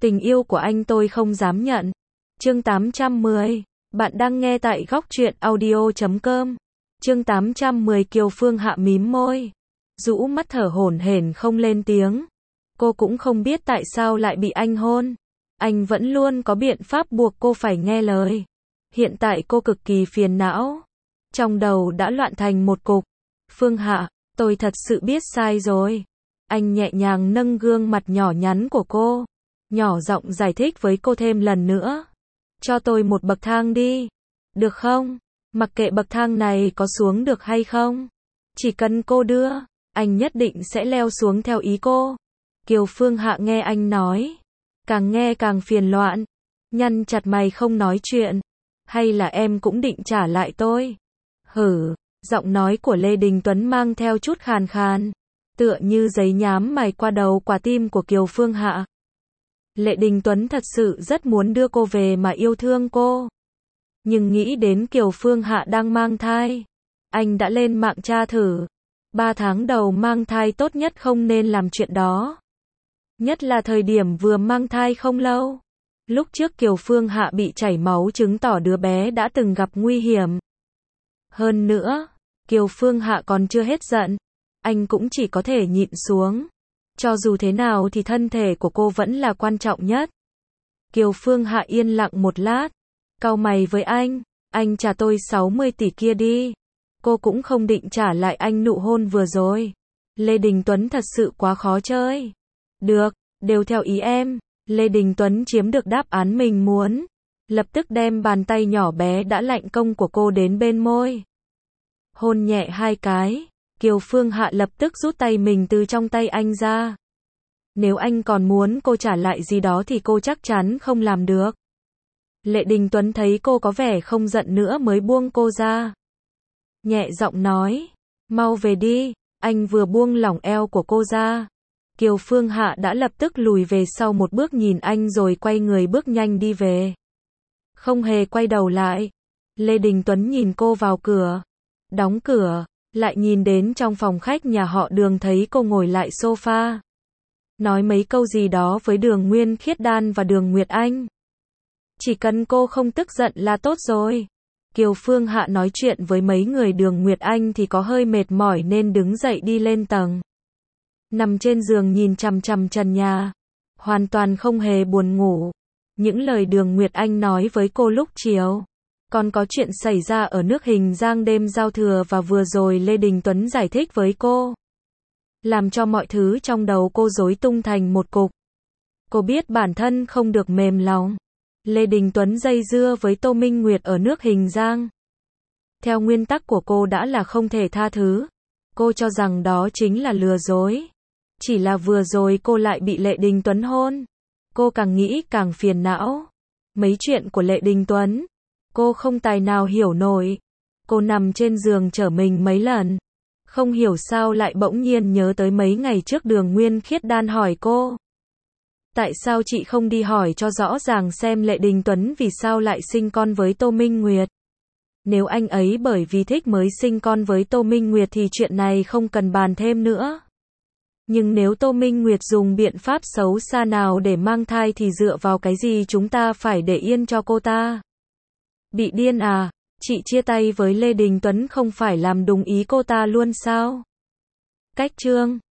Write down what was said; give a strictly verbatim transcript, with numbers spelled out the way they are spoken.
Tình yêu của anh tôi không dám nhận. Chương tám trăm mười. Bạn đang nghe tại góc truyện audio chấm com. Chương tám trăm mười. Kiều Phương Hạ mím môi, rũ mắt thở hổn hển không lên tiếng. Cô cũng không biết tại sao lại bị anh hôn. Anh vẫn luôn có biện pháp buộc cô phải nghe lời. Hiện tại cô cực kỳ phiền não. Trong đầu đã loạn thành một cục. Phương Hạ, tôi thật sự biết sai rồi. Anh nhẹ nhàng nâng gương mặt nhỏ nhắn của cô, nhỏ giọng giải thích với cô thêm lần nữa. Cho tôi một bậc thang đi. Được không? Mặc kệ bậc thang này có xuống được hay không. Chỉ cần cô đưa, anh nhất định sẽ leo xuống theo ý cô. Kiều Phương Hạ nghe anh nói, càng nghe càng phiền loạn, nhăn chặt mày không nói chuyện. Hay là em cũng định trả lại tôi? Hử, giọng nói của Lê Đình Tuấn mang theo chút khàn khàn, tựa như giấy nhám mài qua đầu quả tim của Kiều Phương Hạ. Lê Đình Tuấn thật sự rất muốn đưa cô về mà yêu thương cô. Nhưng nghĩ đến Kiều Phương Hạ đang mang thai, anh đã lên mạng tra thử. Ba tháng đầu mang thai tốt nhất không nên làm chuyện đó. Nhất là thời điểm vừa mang thai không lâu. Lúc trước Kiều Phương Hạ bị chảy máu chứng tỏ đứa bé đã từng gặp nguy hiểm. Hơn nữa, Kiều Phương Hạ còn chưa hết giận. Anh cũng chỉ có thể nhịn xuống. Cho dù thế nào thì thân thể của cô vẫn là quan trọng nhất. Kiều Phương Hạ yên lặng một lát, cau mày với anh. Anh trả tôi sáu mươi tỷ kia đi. Cô cũng không định trả lại anh nụ hôn vừa rồi. Lê Đình Tuấn thật sự quá khó chơi. Được, đều theo ý em. Lê Đình Tuấn chiếm được đáp án mình muốn. Lập tức đem bàn tay nhỏ bé đã lạnh công của cô đến bên môi. Hôn nhẹ hai cái. Kiều Phương Hạ lập tức rút tay mình từ trong tay anh ra. Nếu anh còn muốn cô trả lại gì đó thì cô chắc chắn không làm được. Lê Đình Tuấn thấy cô có vẻ không giận nữa mới buông cô ra. Nhẹ giọng nói, mau về đi. Anh vừa buông lỏng eo của cô ra, Kiều Phương Hạ đã lập tức lùi về sau một bước nhìn anh rồi quay người bước nhanh đi về. Không hề quay đầu lại. Lê Đình Tuấn nhìn cô vào cửa, đóng cửa, lại nhìn đến trong phòng khách nhà họ Đường thấy cô ngồi lại sofa. Nói mấy câu gì đó với Đường Nguyên Khiết Đan và Đường Nguyệt Anh. Chỉ cần cô không tức giận là tốt rồi. Kiều Phương Hạ nói chuyện với mấy người Đường Nguyệt Anh thì có hơi mệt mỏi nên đứng dậy đi lên tầng. Nằm trên giường nhìn chằm chằm trần nhà, hoàn toàn không hề buồn ngủ. Những lời Đường Nguyệt Anh nói với cô lúc chiều, còn có chuyện xảy ra ở nước Hình Giang đêm giao thừa và vừa rồi Lê Đình Tuấn giải thích với cô, làm cho mọi thứ trong đầu cô rối tung thành một cục. Cô biết bản thân không được mềm lòng. Lê Đình Tuấn dây dưa với Tô Minh Nguyệt ở nước Hình Giang. Theo nguyên tắc của cô đã là không thể tha thứ. Cô cho rằng đó chính là lừa dối. Chỉ là vừa rồi cô lại bị Lê Đình Tuấn hôn. Cô càng nghĩ càng phiền não. Mấy chuyện của Lê Đình Tuấn, cô không tài nào hiểu nổi. Cô nằm trên giường trở mình mấy lần. Không hiểu sao lại bỗng nhiên nhớ tới mấy ngày trước Đường Nguyên Khiết Đan hỏi cô. Tại sao chị không đi hỏi cho rõ ràng xem Lê Đình Tuấn vì sao lại sinh con với Tô Minh Nguyệt? Nếu anh ấy bởi vì thích mới sinh con với Tô Minh Nguyệt thì chuyện này không cần bàn thêm nữa. Nhưng nếu Tô Minh Nguyệt dùng biện pháp xấu xa nào để mang thai thì dựa vào cái gì chúng ta phải để yên cho cô ta? Bị điên à? Chị chia tay với Lê Đình Tuấn không phải làm đúng ý cô ta luôn sao? Cách chương